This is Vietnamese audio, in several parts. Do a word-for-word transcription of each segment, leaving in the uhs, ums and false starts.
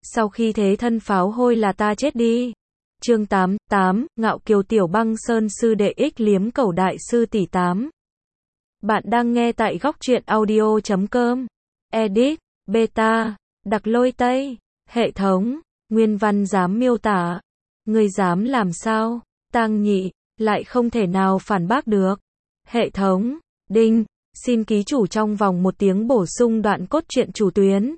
Sau khi thế thân pháo hôi là ta chết đi. Chương tám, tám, Ngạo Kiều Tiểu Băng Sơn Sư Đệ Ích Liếm Cẩu Đại Sư Tỷ tám. Bạn đang nghe tại góc truyện audio chấm com. Edit, Beta, Đặc Lôi Tây, hệ thống, nguyên văn dám miêu tả. Người dám làm sao? Tang Nhị, lại không thể nào phản bác được. Hệ thống, đinh, xin ký chủ trong vòng một tiếng bổ sung đoạn cốt truyện chủ tuyến.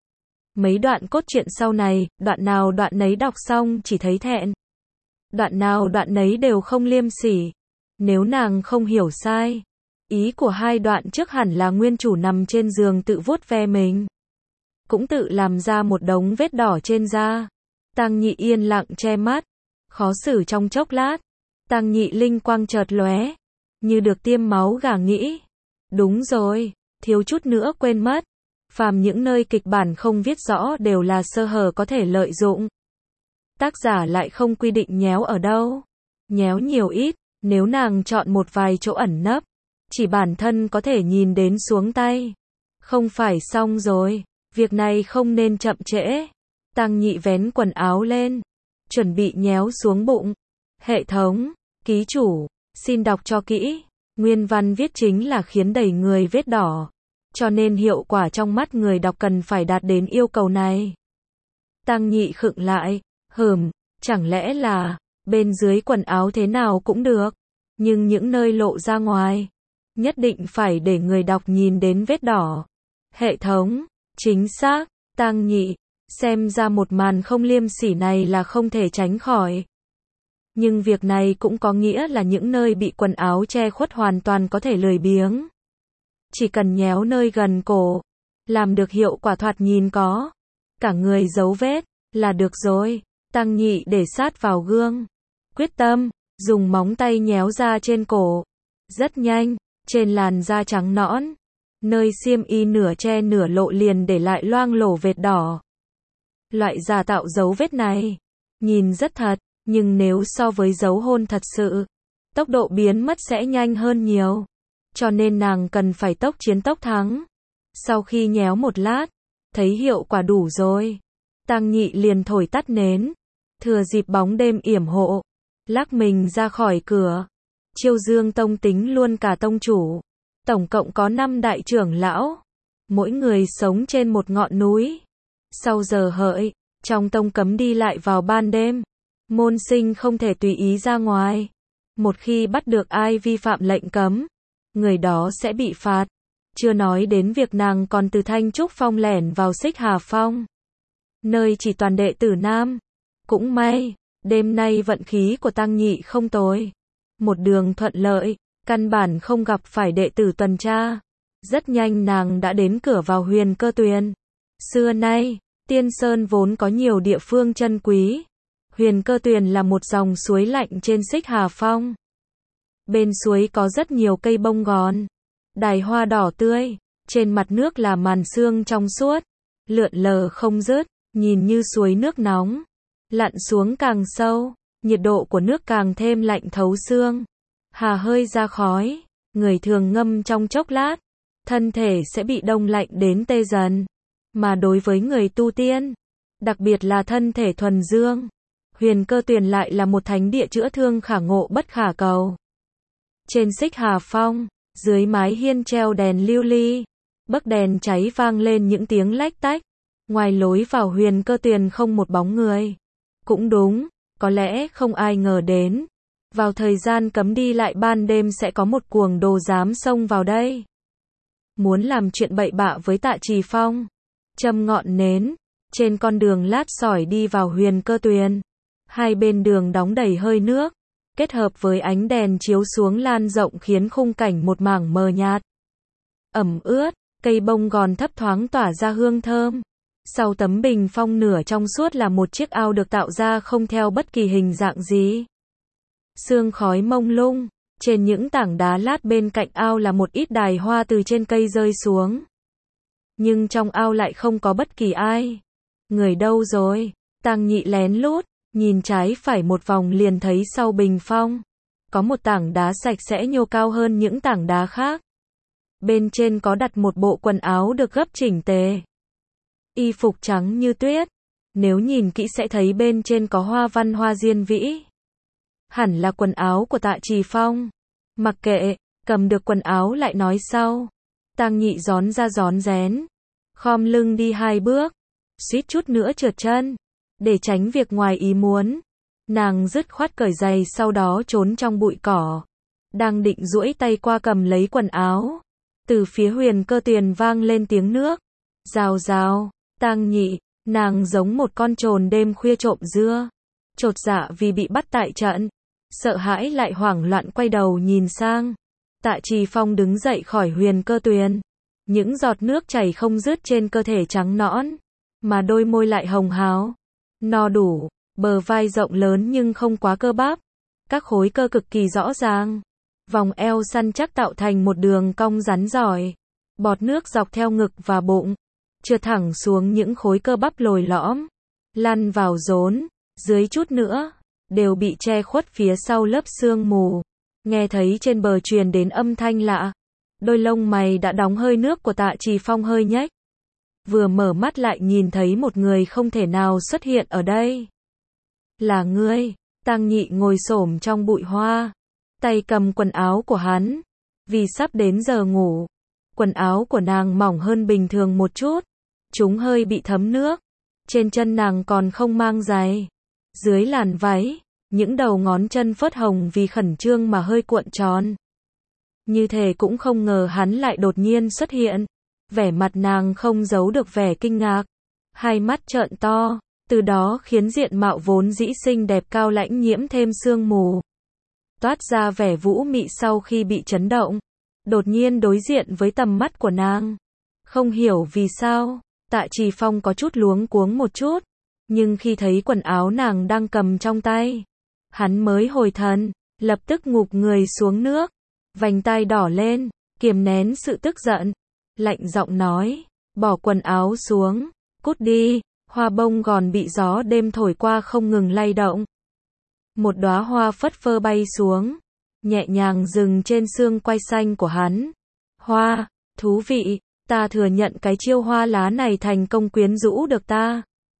Mấy đoạn cốt truyện sau này, đoạn nào đoạn nấy đọc xong chỉ thấy thẹn. Đoạn nào đoạn nấy đều không liêm sỉ. Nếu nàng không hiểu sai, ý của hai đoạn trước hẳn là nguyên chủ nằm trên giường tự vuốt ve mình. Cũng tự làm ra một đống vết đỏ trên da. Tang Nhị yên lặng che mắt. Khó xử trong chốc lát. Tang Nhị linh quang chợt lóe. Như được tiêm máu gà nghĩ. Đúng rồi, thiếu chút nữa quên mất. Phàm những nơi kịch bản không viết rõ đều là sơ hở có thể lợi dụng. Tác giả lại không quy định nhéo ở đâu. Nhéo nhiều ít, nếu nàng chọn một vài chỗ ẩn nấp, chỉ bản thân có thể nhìn đến xuống tay. Không phải xong rồi, việc này không nên chậm trễ. Tang Nhị vén quần áo lên, chuẩn bị nhéo xuống bụng. Hệ thống, ký chủ, xin đọc cho kỹ. Nguyên văn viết chính là khiến đầy người vết đỏ. Cho nên hiệu quả trong mắt người đọc cần phải đạt đến yêu cầu này. Tang Nhị khựng lại, hừm, chẳng lẽ là, bên dưới quần áo thế nào cũng được, nhưng những nơi lộ ra ngoài, nhất định phải để người đọc nhìn đến vết đỏ. Hệ thống, chính xác, Tang Nhị, xem ra một màn không liêm sỉ này là không thể tránh khỏi. Nhưng việc này cũng có nghĩa là những nơi bị quần áo che khuất hoàn toàn có thể lười biếng. Chỉ cần nhéo nơi gần cổ, làm được hiệu quả thoạt nhìn có cả người dấu vết, là được rồi. Tang Nhị để sát vào gương, quyết tâm, dùng móng tay nhéo ra trên cổ. Rất nhanh, trên làn da trắng nõn, nơi xiêm y nửa che nửa lộ liền để lại loang lổ vệt đỏ. Loại giả tạo dấu vết này, nhìn rất thật, nhưng nếu so với dấu hôn thật sự, tốc độ biến mất sẽ nhanh hơn nhiều. Cho nên nàng cần phải tốc chiến tốc thắng. Sau khi nhéo một lát, thấy hiệu quả đủ rồi, Tang Nhị liền thổi tắt nến, thừa dịp bóng đêm yểm hộ, lắc mình ra khỏi cửa. Chiêu Dương Tông tính luôn cả tông chủ, tổng cộng có năm đại trưởng lão, mỗi người sống trên một ngọn núi. Sau giờ hợi, trong tông cấm đi lại vào ban đêm, môn sinh không thể tùy ý ra ngoài. Một khi bắt được ai vi phạm lệnh cấm, người đó sẽ bị phạt. Chưa nói đến việc nàng còn từ Thanh Trúc Phong lẻn vào Xích Hà Phong, nơi chỉ toàn đệ tử nam. Cũng may, đêm nay vận khí của Tang Nhị không tồi. Một đường thuận lợi, căn bản không gặp phải đệ tử tuần tra. Rất nhanh nàng đã đến cửa vào Huyền Cơ Tuyền. Xưa nay, Tiên Sơn vốn có nhiều địa phương chân quý. Huyền Cơ Tuyền là một dòng suối lạnh trên Xích Hà Phong. Bên suối có rất nhiều cây bông gòn, đài hoa đỏ tươi, trên mặt nước là màn sương trong suốt, lượn lờ không dứt, nhìn như suối nước nóng. Lặn xuống càng sâu, nhiệt độ của nước càng thêm lạnh thấu xương. Hà hơi ra khói, người thường ngâm trong chốc lát, thân thể sẽ bị đông lạnh đến tê dần. Mà đối với người tu tiên, đặc biệt là thân thể thuần dương, Huyền Cơ Tuyền lại là một thánh địa chữa thương khả ngộ bất khả cầu. Trên Xích Hà Phong, dưới mái hiên treo đèn lưu ly, bấc đèn cháy vang lên những tiếng lách tách. Ngoài lối vào Huyền Cơ Tuyền không một bóng người. Cũng đúng, có lẽ không ai ngờ đến, vào thời gian cấm đi lại ban đêm sẽ có một cuồng đồ dám xông vào đây. Muốn làm chuyện bậy bạ với Tạ Trì Phong. Châm ngọn nến, trên con đường lát sỏi đi vào Huyền Cơ Tuyền. Hai bên đường đóng đầy hơi nước, kết hợp với ánh đèn chiếu xuống lan rộng khiến khung cảnh một mảng mờ nhạt. Ẩm ướt, cây bông gòn thấp thoáng tỏa ra hương thơm. Sau tấm bình phong nửa trong suốt là một chiếc ao được tạo ra không theo bất kỳ hình dạng gì. Sương khói mông lung, trên những tảng đá lát bên cạnh ao là một ít đài hoa từ trên cây rơi xuống. Nhưng trong ao lại không có bất kỳ ai. Người đâu rồi? Tang Nhị lén lút, nhìn trái phải một vòng liền thấy sau bình phong, có một tảng đá sạch sẽ nhô cao hơn những tảng đá khác. Bên trên có đặt một bộ quần áo được gấp chỉnh tề. Y phục trắng như tuyết, Nếu nhìn kỹ sẽ thấy bên trên có hoa văn hoa diên vĩ. Hẳn là quần áo của Tạ Trì Phong. Mặc kệ, cầm được quần áo lại nói sau. Tang Nhị rón ra rón rén, khom lưng đi hai bước, suýt chút nữa trượt chân. Để tránh việc ngoài ý muốn, nàng dứt khoát cởi giày sau đó trốn trong bụi cỏ. Đang định duỗi tay qua cầm lấy quần áo, từ phía Huyền Cơ Tuyền vang lên tiếng nước. Rào rào, Tang Nhị, nàng giống một con trồn đêm khuya trộm dưa. Chột dạ vì bị bắt tại trận, sợ hãi lại hoảng loạn quay đầu nhìn sang. Tạ Trì Phong đứng dậy khỏi Huyền Cơ Tuyền. Những giọt nước chảy không dứt trên cơ thể trắng nõn, mà đôi môi lại hồng hào, no đủ, bờ vai rộng lớn nhưng không quá cơ bắp. Các khối cơ cực kỳ rõ ràng. Vòng eo săn chắc tạo thành một đường cong rắn giỏi. Bọt nước dọc theo ngực và bụng, trượt thẳng xuống những khối cơ bắp lồi lõm, lăn vào rốn, dưới chút nữa, đều bị che khuất phía sau lớp sương mù. Nghe thấy trên bờ truyền đến âm thanh lạ. Đôi lông mày đã đóng hơi nước của Tạ Trì Phong hơi nhếch. Vừa mở mắt lại nhìn thấy một người không thể nào xuất hiện ở đây. Là ngươi. Tang Nhị ngồi xổm trong bụi hoa, tay cầm quần áo của hắn. Vì sắp đến giờ ngủ, quần áo của nàng mỏng hơn bình thường một chút. Chúng hơi bị thấm nước. Trên chân nàng còn không mang giày. Dưới làn váy, những đầu ngón chân phớt hồng vì khẩn trương mà hơi cuộn tròn. Như thể cũng không ngờ hắn lại đột nhiên xuất hiện. Vẻ mặt nàng không giấu được vẻ kinh ngạc. Hai mắt trợn to, từ đó khiến diện mạo vốn dĩ xinh đẹp cao lãnh nhiễm thêm sương mù. Toát ra vẻ vũ mị sau khi bị chấn động. Đột nhiên đối diện với tầm mắt của nàng. Không hiểu vì sao, Tạ Trì Phong có chút luống cuống một chút. Nhưng khi thấy quần áo nàng đang cầm trong tay, hắn mới hồi thần, lập tức ngụp người xuống nước. Vành tai đỏ lên, kiềm nén sự tức giận. Lạnh giọng nói, bỏ quần áo xuống, cút đi. Hoa bông gòn bị gió đêm thổi qua không ngừng lay động. Một đóa hoa phất phơ bay xuống, nhẹ nhàng dừng trên xương quai xanh của hắn. Hoa, thú vị, ta thừa nhận cái chiêu hoa lá này thành công quyến rũ được ta.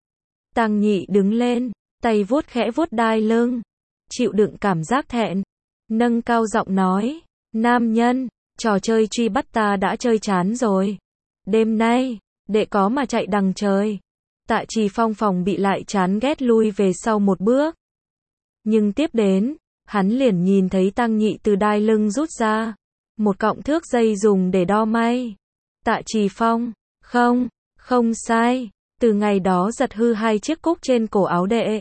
Tang Nhị đứng lên, tay vuốt khẽ vuốt đai lưng, chịu đựng cảm giác thẹn, nâng cao giọng nói, nam nhân, trò chơi truy bắt ta đã chơi chán rồi. Đêm nay, đệ có mà chạy đằng trời. Tạ Trì Phong phòng bị lại chán ghét lui về sau một bước. Nhưng tiếp đến, hắn liền nhìn thấy Tang Nhị từ đai lưng rút ra một cọng thước dây dùng để đo may. Tạ Trì Phong, không, không sai, từ ngày đó giật hư hai chiếc cúc trên cổ áo đệ.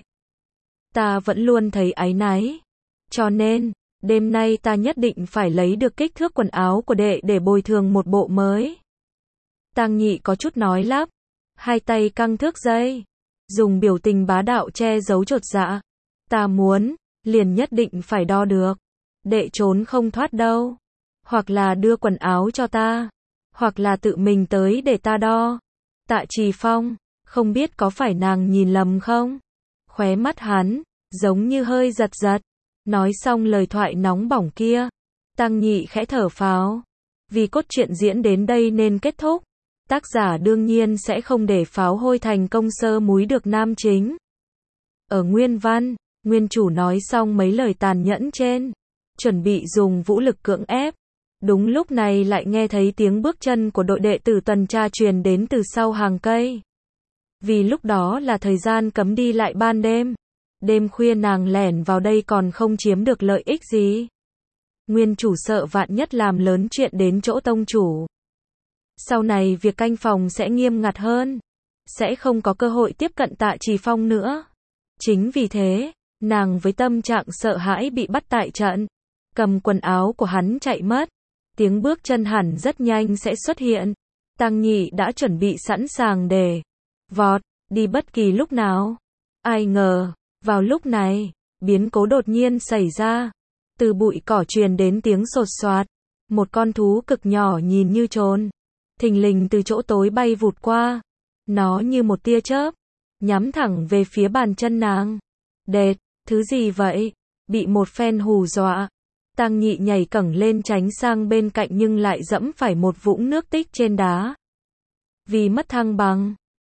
Ta vẫn luôn thấy áy náy. Cho nên, đêm nay ta nhất định phải lấy được kích thước quần áo của đệ để bồi thường một bộ mới. Tang Nhị có chút nói lắp, hai tay căng thước dây, dùng biểu tình bá đạo che giấu chột dạ. Ta muốn, liền nhất định phải đo được. Đệ trốn không thoát đâu. Hoặc là đưa quần áo cho ta, hoặc là tự mình tới để ta đo. Tạ Trì Phong, không biết có phải nàng nhìn lầm không? Khóe mắt hắn, giống như hơi giật giật. Nói xong lời thoại nóng bỏng kia, Tang Nhị khẽ thở phào. Vì cốt truyện diễn đến đây nên kết thúc. Tác giả đương nhiên sẽ không để pháo hôi thành công sơ múi được nam chính. Ở nguyên văn, nguyên chủ nói xong mấy lời tàn nhẫn trên, chuẩn bị dùng vũ lực cưỡng ép. Đúng lúc này lại nghe thấy tiếng bước chân của đội đệ tử tuần tra truyền đến từ sau hàng cây. Vì lúc đó là thời gian cấm đi lại ban đêm. Đêm khuya nàng lẻn vào đây còn không chiếm được lợi ích gì. Nguyên chủ sợ vạn nhất làm lớn chuyện đến chỗ tông chủ. Sau này việc canh phòng sẽ nghiêm ngặt hơn. Sẽ không có cơ hội tiếp cận Tạ Trì Phong nữa. Chính vì thế, nàng với tâm trạng sợ hãi bị bắt tại trận. Cầm quần áo của hắn chạy mất. Tiếng bước chân hẳn rất nhanh sẽ xuất hiện. Tang Nhị đã chuẩn bị sẵn sàng để vọt, đi bất kỳ lúc nào. Ai ngờ, vào lúc này, biến cố đột nhiên xảy ra. Từ bụi cỏ truyền đến tiếng sột soạt. Một con thú cực nhỏ nhìn như trồn, thình lình từ chỗ tối bay vụt qua. Nó như một tia chớp, nhắm thẳng về phía bàn chân nàng. Đệt, thứ gì vậy? Bị một phen hù dọa. Tang Nhị nhảy cẳng lên tránh sang bên cạnh nhưng lại dẫm phải một vũng nước tích trên đá. Vì mất thăng bằng,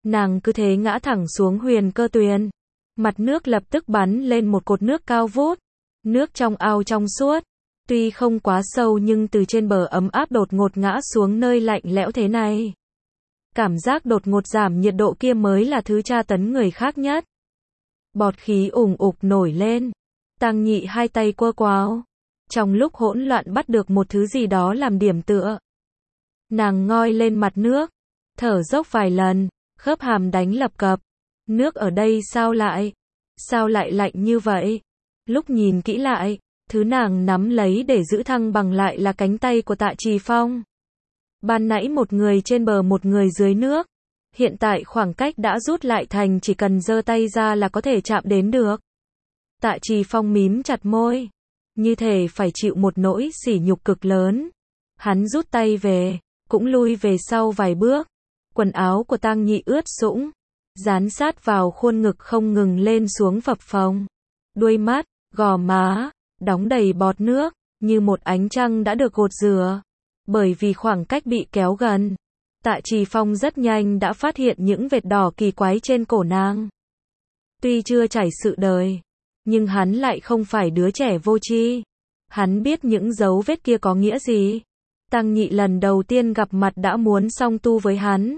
Nàng cứ thế ngã thẳng xuống huyền cơ tuyền. Mặt nước lập tức bắn lên một cột nước cao vút. Nước trong ao trong suốt. Tuy không quá sâu nhưng từ trên bờ ấm áp đột ngột ngã xuống nơi lạnh lẽo thế này. Cảm giác đột ngột giảm nhiệt độ kia mới là thứ tra tấn người khác nhất. Bọt khí ủng ục nổi lên. Tang Nhị hai tay quơ quáo. Trong lúc hỗn loạn bắt được một thứ gì đó làm điểm tựa. Nàng ngoi lên mặt nước. Thở dốc vài lần. Khớp hàm đánh lập cập. Nước ở đây sao lại? Sao lại lạnh như vậy? Lúc nhìn kỹ lại, thứ nàng nắm lấy để giữ thăng bằng lại là cánh tay của Tạ Trì Phong. Ban nãy một người trên bờ một người dưới nước. Hiện tại khoảng cách đã rút lại thành chỉ cần giơ tay ra là có thể chạm đến được. Tạ Trì Phong mím chặt môi. Như thể phải chịu một nỗi sỉ nhục cực lớn. Hắn rút tay về, cũng lui về sau vài bước. Quần áo của Tang Nhị ướt sũng. Dán sát vào khuôn ngực không ngừng lên xuống phập phồng. Đuôi mắt, gò má, đóng đầy bọt nước, như một ánh trăng đã được gột rửa. Bởi vì khoảng cách bị kéo gần, Tạ Trì Phong rất nhanh đã phát hiện những vệt đỏ kỳ quái trên cổ nàng. Tuy chưa trải sự đời, nhưng hắn lại không phải đứa trẻ vô tri. Hắn biết những dấu vết kia có nghĩa gì. Tang Nhị lần đầu tiên gặp mặt đã muốn song tu với hắn.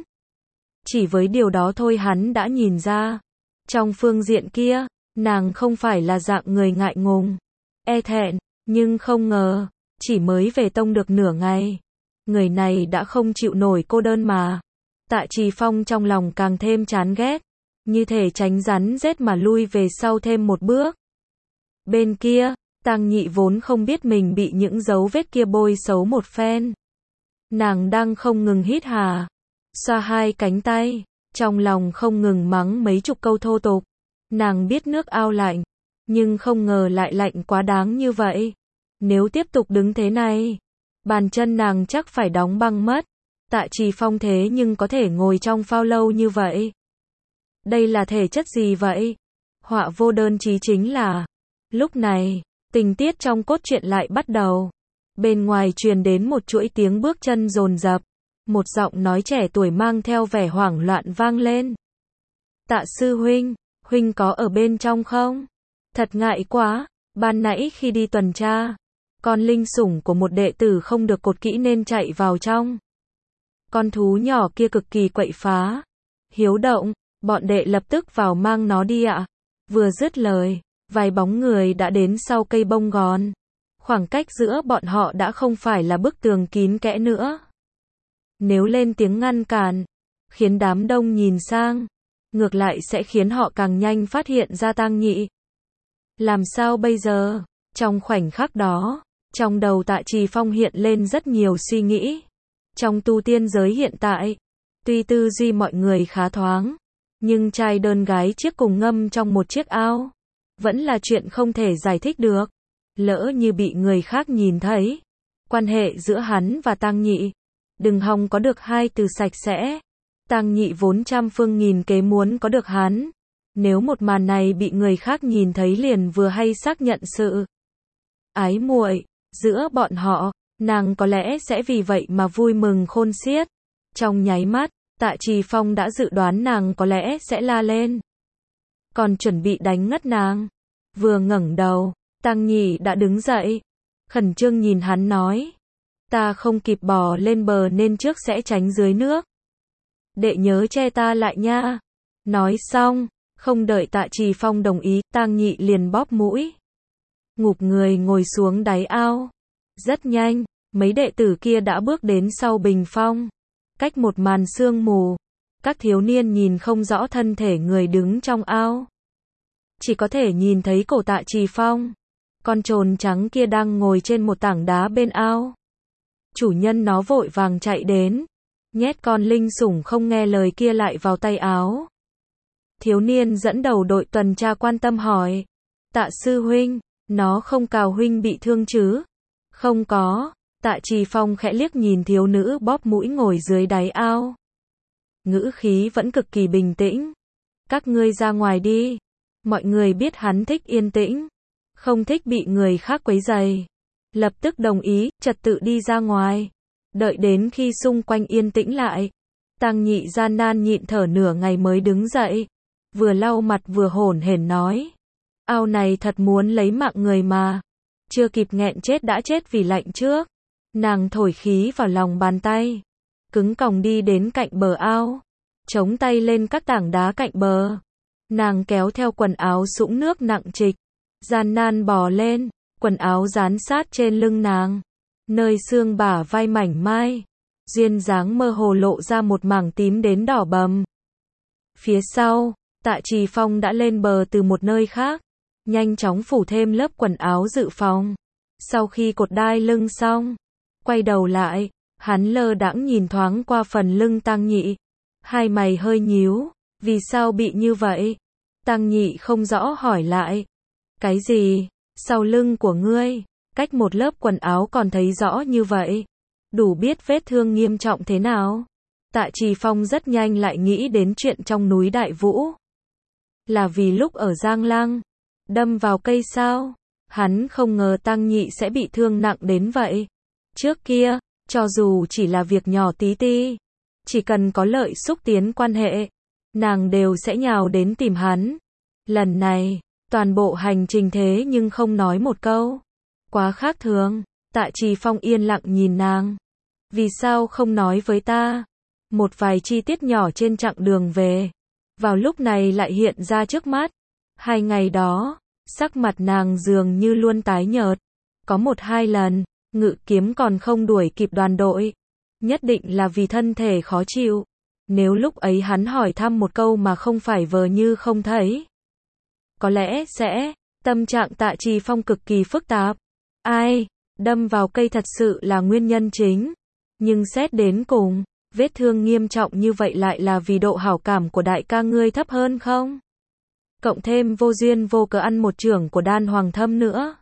Chỉ với điều đó thôi hắn đã nhìn ra. Trong phương diện kia, nàng không phải là dạng người ngại ngùng, e thẹn, nhưng không ngờ, chỉ mới về tông được nửa ngày. Người này đã không chịu nổi cô đơn mà. Tạ Trì Phong trong lòng càng thêm chán ghét. Như thể tránh rắn rết mà lui về sau thêm một bước. Bên kia, Tang Nhị vốn không biết mình bị những dấu vết kia bôi xấu một phen. Nàng đang không ngừng hít hà. Xoa hai cánh tay, trong lòng không ngừng mắng mấy chục câu thô tục. Nàng biết nước ao lạnh, nhưng không ngờ lại lạnh quá đáng như vậy. Nếu tiếp tục đứng thế này, bàn chân nàng chắc phải đóng băng mất. Tạ Trì Phong thế nhưng có thể ngồi trong phao lâu như vậy. Đây là thể chất gì vậy? Họa vô đơn chí chính là. Lúc này, tình tiết trong cốt truyện lại bắt đầu. Bên ngoài truyền đến một chuỗi tiếng bước chân dồn dập. Một giọng nói trẻ tuổi mang theo vẻ hoảng loạn vang lên. Tạ sư huynh, huynh có ở bên trong không? Thật ngại quá, ban nãy khi đi tuần tra, con linh sủng của một đệ tử không được cột kỹ nên chạy vào trong. Con thú nhỏ kia cực kỳ quậy phá, hiếu động, bọn đệ lập tức vào mang nó đi ạ. Vừa dứt lời, vài bóng người đã đến sau cây bông gòn. Khoảng cách giữa bọn họ đã không phải là bức tường kín kẽ nữa. Nếu lên tiếng ngăn cản, khiến đám đông nhìn sang, ngược lại sẽ khiến họ càng nhanh phát hiện ra Tang Nhị. Làm sao bây giờ? Trong khoảnh khắc đó, trong đầu Tạ Trì Phong hiện lên rất nhiều suy nghĩ. Trong tu tiên giới hiện tại, tuy tư duy mọi người khá thoáng, nhưng trai đơn gái chiếc cùng ngâm trong một chiếc ao, vẫn là chuyện không thể giải thích được. Lỡ như bị người khác nhìn thấy, quan hệ giữa hắn và Tang Nhị, đừng hòng có được hai từ sạch sẽ. Tang Nhị vốn trăm phương nghìn kế muốn có được hắn. Nếu một màn này bị người khác nhìn thấy liền vừa hay xác nhận sự ái muội giữa bọn họ, nàng có lẽ sẽ vì vậy mà vui mừng khôn xiết. Trong nháy mắt, Tạ Trì Phong đã dự đoán nàng có lẽ sẽ la lên, còn chuẩn bị đánh ngất nàng. Vừa ngẩng đầu, Tang Nhị đã đứng dậy, khẩn trương nhìn hắn nói: ta không kịp bò lên bờ nên trước sẽ tránh dưới nước. Đệ nhớ che ta lại nha. Nói xong, không đợi Tạ Trì Phong đồng ý, Tang Nhị liền bóp mũi, ngụp người ngồi xuống đáy ao. Rất nhanh, mấy đệ tử kia đã bước đến sau bình phong. Cách một màn sương mù, các thiếu niên nhìn không rõ thân thể người đứng trong ao. Chỉ có thể nhìn thấy cổ Tạ Trì Phong. Con trồn trắng kia đang ngồi trên một tảng đá bên ao. Chủ nhân nó vội vàng chạy đến, nhét con linh sủng không nghe lời kia lại vào tay áo. Thiếu niên dẫn đầu đội tuần tra quan tâm hỏi: Tạ sư huynh, nó không cào huynh bị thương chứ? Không có. Tạ Trì Phong khẽ liếc nhìn thiếu nữ bóp mũi ngồi dưới đáy ao. Ngữ khí vẫn cực kỳ bình tĩnh. Các ngươi ra ngoài đi. Mọi người biết hắn thích yên tĩnh, không thích bị người khác quấy rầy. Lập tức đồng ý, trật tự đi ra ngoài. Đợi đến khi xung quanh yên tĩnh lại, Tăng Nhị gian nan nhịn thở nửa ngày mới đứng dậy, vừa lau mặt vừa hổn hển nói, ao này thật muốn lấy mạng người mà, chưa kịp nghẹn chết đã chết vì lạnh trước. Nàng thổi khí vào lòng bàn tay, cứng còng đi đến cạnh bờ ao, chống tay lên các tảng đá cạnh bờ. Nàng kéo theo quần áo sũng nước nặng trịch, gian nan bò lên, quần áo dán sát trên lưng nàng, nơi xương bả vai mảnh mai, duyên dáng mơ hồ lộ ra một mảng tím đến đỏ bầm. Phía sau, Tạ Trì Phong đã lên bờ từ một nơi khác, nhanh chóng phủ thêm lớp quần áo dự phòng. Sau khi cột đai lưng xong, quay đầu lại, hắn lơ đãng nhìn thoáng qua phần lưng Tăng Nhị, hai mày hơi nhíu, vì sao bị như vậy? Tăng Nhị không rõ hỏi lại, cái gì? Sau lưng của ngươi, cách một lớp quần áo còn thấy rõ như vậy, đủ biết vết thương nghiêm trọng thế nào. Tạ Trì Phong rất nhanh lại nghĩ đến chuyện trong núi Đại Vũ. Là vì lúc ở Giang Lăng, đâm vào cây sao? Hắn không ngờ Tăng Nhị sẽ bị thương nặng đến vậy. Trước kia, cho dù chỉ là việc nhỏ tí ti, chỉ cần có lợi xúc tiến quan hệ, nàng đều sẽ nhào đến tìm hắn. Lần này, toàn bộ hành trình thế nhưng không nói một câu. Quá khác thường. Tạ Trì Phong yên lặng nhìn nàng. Vì sao không nói với ta? Một vài chi tiết nhỏ trên chặng đường về, vào lúc này lại hiện ra trước mắt. Hai ngày đó, sắc mặt nàng dường như luôn tái nhợt. Có một hai lần, Ngự Kiếm còn không đuổi kịp đoàn đội. Nhất định là vì thân thể khó chịu. Nếu lúc ấy hắn hỏi thăm một câu mà không phải vờ như không thấy, có lẽ sẽ, tâm trạng Tạ Trì Phong cực kỳ phức tạp. Ai, đâm vào cây thật sự là nguyên nhân chính. Nhưng xét đến cùng, vết thương nghiêm trọng như vậy lại là vì độ hảo cảm của đại ca ngươi thấp hơn không? Cộng thêm vô duyên vô cớ ăn một chưởng của Đan Hoàng Thâm nữa.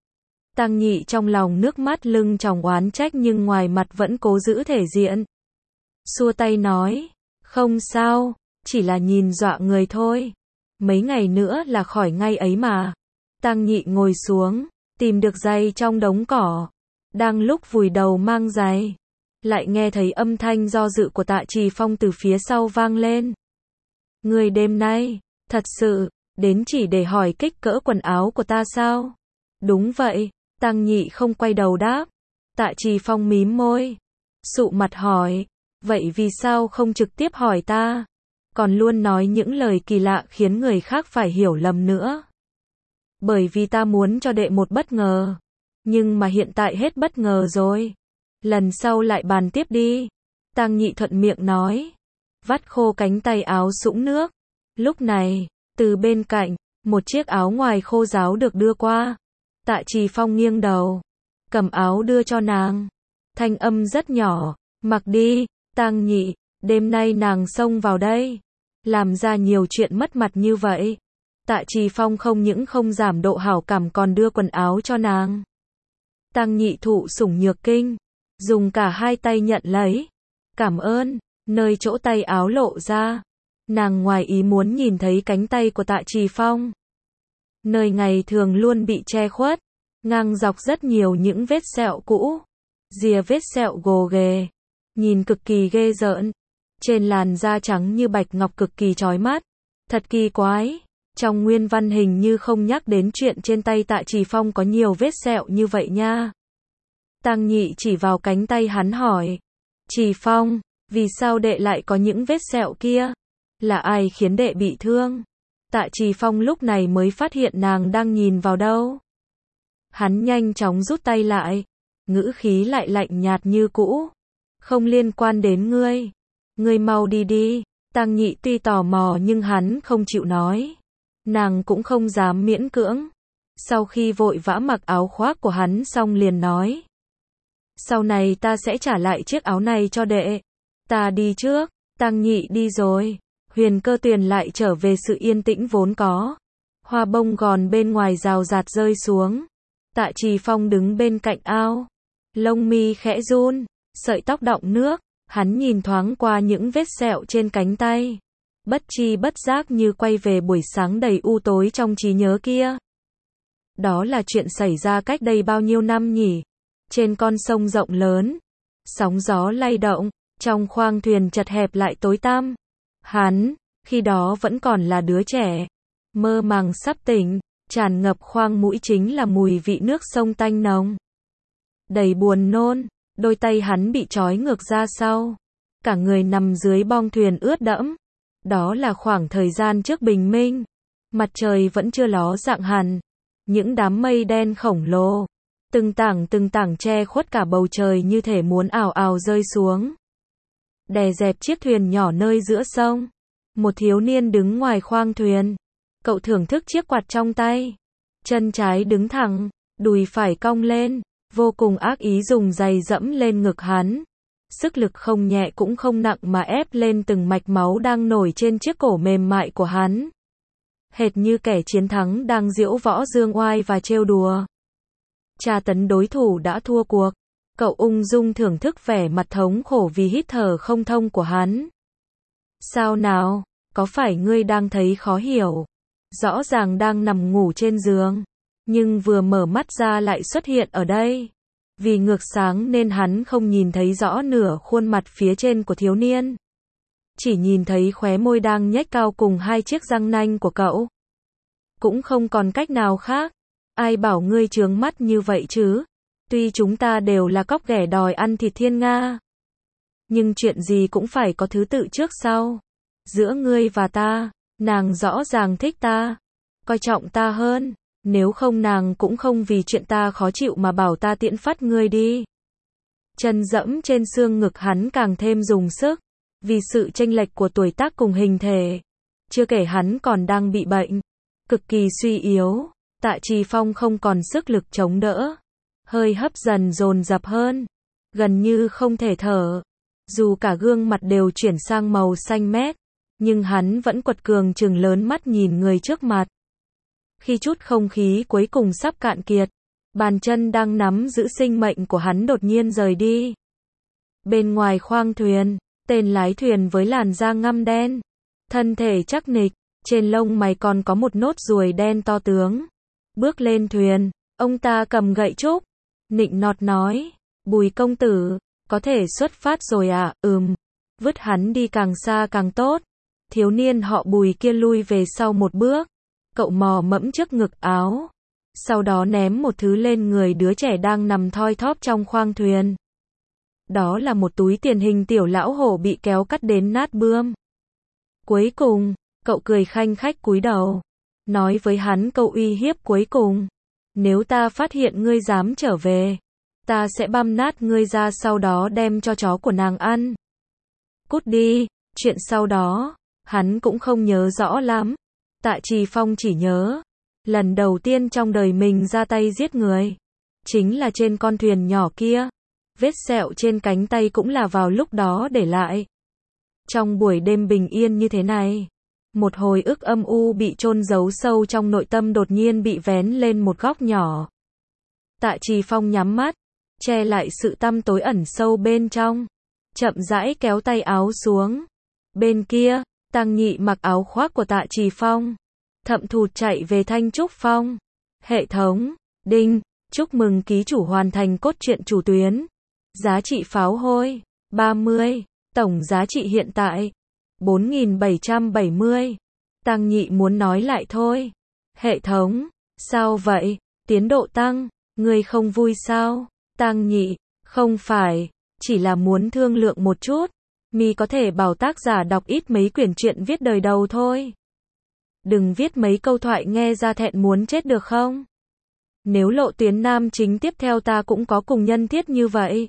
Tăng Nhị trong lòng nước mắt lưng tròng oán trách nhưng ngoài mặt vẫn cố giữ thể diện. Xua tay nói, không sao, chỉ là nhìn dọa người thôi. Mấy ngày nữa là khỏi ngay ấy mà. Tăng Nhị ngồi xuống, tìm được giày trong đống cỏ. Đang lúc vùi đầu mang giày, lại nghe thấy âm thanh do dự của Tạ Trì Phong từ phía sau vang lên. Người đêm nay, thật sự, đến chỉ để hỏi kích cỡ quần áo của ta sao? Đúng vậy, Tăng Nhị không quay đầu đáp. Tạ Trì Phong mím môi, sụ mặt hỏi, vậy vì sao không trực tiếp hỏi ta? Còn luôn nói những lời kỳ lạ khiến người khác phải hiểu lầm nữa. Bởi vì ta muốn cho đệ một bất ngờ. Nhưng mà hiện tại hết bất ngờ rồi. Lần sau lại bàn tiếp đi. Tăng Nhị thuận miệng nói. Vắt khô cánh tay áo sũng nước. Lúc này, từ bên cạnh, một chiếc áo ngoài khô ráo được đưa qua. Tạ Trì Phong nghiêng đầu, cầm áo đưa cho nàng. Thanh âm rất nhỏ, mặc đi, Tăng Nhị, đêm nay nàng xông vào đây, làm ra nhiều chuyện mất mặt như vậy. Tạ Trì Phong không những không giảm độ hảo cảm còn đưa quần áo cho nàng. Tăng Nhị thụ sủng nhược kinh, dùng cả hai tay nhận lấy. Cảm ơn, nơi chỗ tay áo lộ ra. Nàng ngoài ý muốn nhìn thấy cánh tay của Tạ Trì Phong. Nơi ngày thường luôn bị che khuất, ngang dọc rất nhiều những vết sẹo cũ. Rìa vết sẹo gồ ghề, nhìn cực kỳ ghê rợn. Trên làn da trắng như bạch ngọc cực kỳ chói mắt. Thật kỳ quái. Trong nguyên văn hình như không nhắc đến chuyện trên tay Tạ Trì Phong có nhiều vết sẹo như vậy nha. Tăng Nhị chỉ vào cánh tay hắn hỏi. Trì Phong, vì sao đệ lại có những vết sẹo kia? Là ai khiến đệ bị thương? Tạ Trì Phong lúc này mới phát hiện nàng đang nhìn vào đâu. Hắn nhanh chóng rút tay lại. Ngữ khí lại lạnh nhạt như cũ. Không liên quan đến ngươi. Ngươi mau đi đi. Tăng Nhị tuy tò mò nhưng hắn không chịu nói. Nàng cũng không dám miễn cưỡng. Sau khi vội vã mặc áo khoác của hắn xong liền nói. Sau này ta sẽ trả lại chiếc áo này cho đệ. Ta đi trước. Tăng Nhị đi rồi. Huyền Cơ Tuyền lại trở về sự yên tĩnh vốn có. Hoa bông gòn bên ngoài rào rạt rơi xuống. Tạ Trì Phong đứng bên cạnh ao. Lông mi khẽ run. Sợi tóc đọng nước. Hắn nhìn thoáng qua những vết sẹo trên cánh tay. Bất tri bất giác như quay về buổi sáng đầy u tối trong trí nhớ kia. Đó là chuyện xảy ra cách đây bao nhiêu năm nhỉ? Trên con sông rộng lớn, sóng gió lay động, Trong khoang thuyền chật hẹp lại tối tăm. Hắn, khi đó vẫn còn là đứa trẻ, mơ màng sắp tỉnh, tràn ngập khoang mũi chính là mùi vị nước sông tanh nồng. Đầy buồn nôn, đôi tay hắn bị trói ngược ra sau. Cả người nằm dưới bong thuyền ướt đẫm. Đó là khoảng thời gian trước bình minh. Mặt trời vẫn chưa ló dạng hẳn. Những đám mây đen khổng lồ, từng tảng từng tảng che khuất cả bầu trời như thể muốn ào ào rơi xuống. Đè dẹp chiếc thuyền nhỏ nơi giữa sông. Một thiếu niên đứng ngoài khoang thuyền. Cậu thưởng thức chiếc quạt trong tay. Chân trái đứng thẳng, đùi phải cong lên, vô cùng ác ý dùng giày dẫm lên ngực hắn. Sức lực không nhẹ cũng không nặng mà ép lên từng mạch máu đang nổi trên chiếc cổ mềm mại của hắn. Hệt như kẻ chiến thắng đang diễu võ dương oai và trêu đùa. Tra tấn đối thủ đã thua cuộc. Cậu ung dung thưởng thức vẻ mặt thống khổ vì hít thở không thông của hắn. Sao nào, có phải ngươi đang thấy khó hiểu? Rõ ràng đang nằm ngủ trên giường, nhưng vừa mở mắt ra lại xuất hiện ở đây. Vì ngược sáng nên hắn không nhìn thấy rõ nửa khuôn mặt phía trên của thiếu niên. Chỉ nhìn thấy khóe môi đang nhếch cao cùng hai chiếc răng nanh của cậu. Cũng không còn cách nào khác. Ai bảo ngươi trướng mắt như vậy chứ? Tuy chúng ta đều là cóc ghẻ đòi ăn thịt thiên nga, nhưng chuyện gì cũng phải có thứ tự trước sau. Giữa ngươi và ta, nàng rõ ràng thích ta, coi trọng ta hơn. Nếu không nàng cũng không vì chuyện ta khó chịu mà bảo ta tiễn phát ngươi đi. Chân dẫm trên xương ngực hắn càng thêm dùng sức. Vì sự chênh lệch của tuổi tác cùng hình thể. Chưa kể hắn còn đang bị bệnh. Cực kỳ suy yếu. Tạ Trì Phong không còn sức lực chống đỡ. Hơi hấp dần dồn dập hơn. Gần như không thể thở. Dù cả gương mặt đều chuyển sang màu xanh mét. Nhưng hắn vẫn quật cường trừng lớn mắt nhìn người trước mặt. Khi chút không khí cuối cùng sắp cạn kiệt, bàn chân đang nắm giữ sinh mệnh của hắn đột nhiên rời đi. Bên ngoài khoang thuyền, tên lái thuyền với làn da ngăm đen, thân thể chắc nịch, trên lông mày còn có một nốt ruồi đen to tướng. Bước lên thuyền, ông ta cầm gậy trúc, nịnh nọt nói, Bùi công tử, có thể xuất phát rồi à? Ừm, vứt hắn đi càng xa càng tốt. Thiếu niên họ Bùi kia lui về sau một bước. Cậu mò mẫm trước ngực áo. Sau đó ném một thứ lên người đứa trẻ đang nằm thoi thóp trong khoang thuyền. Đó là một túi tiền hình tiểu lão hổ bị kéo cắt đến nát bươm. Cuối cùng, cậu cười khanh khách cúi đầu. Nói với hắn câu uy hiếp cuối cùng. Nếu ta phát hiện ngươi dám trở về, ta sẽ băm nát ngươi ra sau đó đem cho chó của nàng ăn. Cút đi, chuyện sau đó, hắn cũng không nhớ rõ lắm. Tạ Trì Phong chỉ nhớ, lần đầu tiên trong đời mình ra tay giết người, chính là trên con thuyền nhỏ kia. Vết sẹo trên cánh tay cũng là vào lúc đó để lại. Trong buổi đêm bình yên như thế này, một hồi ức âm u bị chôn giấu sâu trong nội tâm đột nhiên bị vén lên một góc nhỏ. Tạ Trì Phong nhắm mắt, che lại sự tăm tối ẩn sâu bên trong, chậm rãi kéo tay áo xuống. Bên kia, Tăng Nhị mặc áo khoác của Tạ Trì Phong, thậm thụt chạy về Thanh Trúc Phong. Hệ thống, đinh, chúc mừng ký chủ hoàn thành cốt truyện chủ tuyến. Giá trị pháo hôi, ba mươi, tổng giá trị hiện tại, bốn nghìn bảy trăm bảy mươi. Tăng Nhị muốn nói lại thôi. Hệ thống, sao vậy? Tiến độ tăng, ngươi không vui sao? Tăng Nhị, không phải, chỉ là muốn thương lượng một chút. Mi có thể bảo tác giả đọc ít mấy quyển truyện viết đời đầu thôi. Đừng viết mấy câu thoại nghe ra thẹn muốn chết được không? Nếu lộ tuyến nam chính tiếp theo ta cũng có cùng nhân thiết như vậy.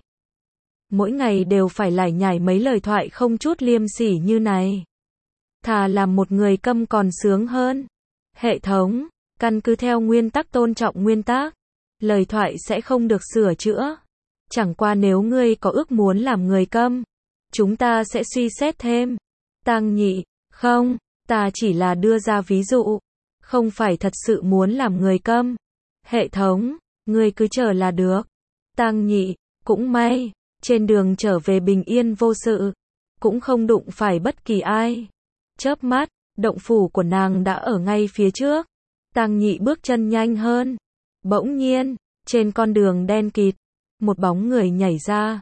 Mỗi ngày đều phải lải nhải mấy lời thoại không chút liêm sỉ như này. Thà làm một người câm còn sướng hơn. Hệ thống, căn cứ theo nguyên tắc tôn trọng nguyên tắc, lời thoại sẽ không được sửa chữa. Chẳng qua nếu ngươi có ước muốn làm người câm, chúng ta sẽ suy xét thêm. Tăng Nhị, không, ta chỉ là đưa ra ví dụ, không phải thật sự muốn làm người câm. Hệ thống, ngươi cứ chờ là được. Tăng Nhị, cũng may, trên đường trở về bình yên vô sự, cũng không đụng phải bất kỳ ai. Chớp mắt, động phủ của nàng đã ở ngay phía trước. Tăng Nhị bước chân nhanh hơn. Bỗng nhiên, trên con đường đen kịt, một bóng người nhảy ra.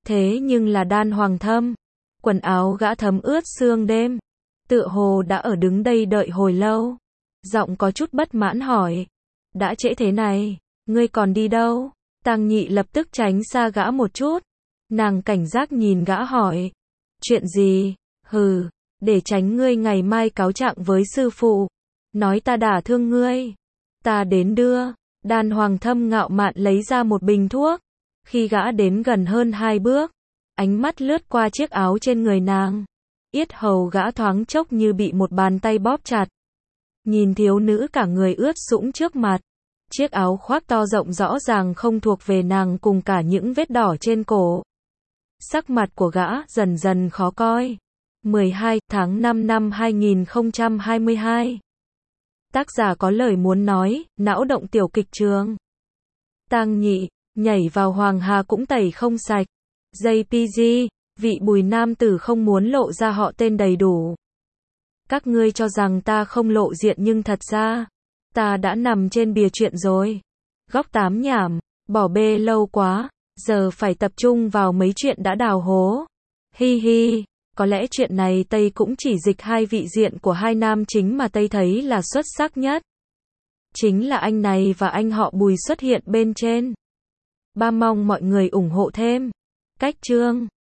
Thế nhưng là Đan Hoàng Thâm. Quần áo gã thấm ướt sương đêm. Tựa hồ đã ở đứng đây đợi hồi lâu. Giọng có chút bất mãn hỏi. Đã trễ thế này, ngươi còn đi đâu? Tang Nhị lập tức tránh xa gã một chút. Nàng cảnh giác nhìn gã hỏi. Chuyện gì? Hừ, để tránh ngươi ngày mai cáo trạng với sư phụ. Nói ta đả thương ngươi. Ta đến đưa. Đan Hoàng Thâm ngạo mạn lấy ra một bình thuốc. Khi gã đến gần hơn hai bước, ánh mắt lướt qua chiếc áo trên người nàng. Yết hầu gã thoáng chốc như bị một bàn tay bóp chặt. Nhìn thiếu nữ cả người ướt sũng trước mặt. Chiếc áo khoác to rộng rõ ràng không thuộc về nàng cùng cả những vết đỏ trên cổ. Sắc mặt của gã dần dần khó coi. mười hai tháng năm năm hai nghìn không trăm hai mươi hai. Tác giả có lời muốn nói, não động tiểu kịch trường. Tang Nhị, nhảy vào Hoàng Hà cũng tẩy không sạch. gi pê giê, vị Bùi nam tử không muốn lộ ra họ tên đầy đủ. Các ngươi cho rằng ta không lộ diện nhưng thật ra, ta đã nằm trên bìa chuyện rồi. Góc tám nhảm, bỏ bê lâu quá, giờ phải tập trung vào mấy chuyện đã đào hố. Hi hi, có lẽ chuyện này Tây cũng chỉ dịch hai vị diện của hai nam chính mà Tây thấy là xuất sắc nhất. Chính là anh này và anh họ Bùi xuất hiện bên trên. Ba mong mọi người ủng hộ thêm. Cách chương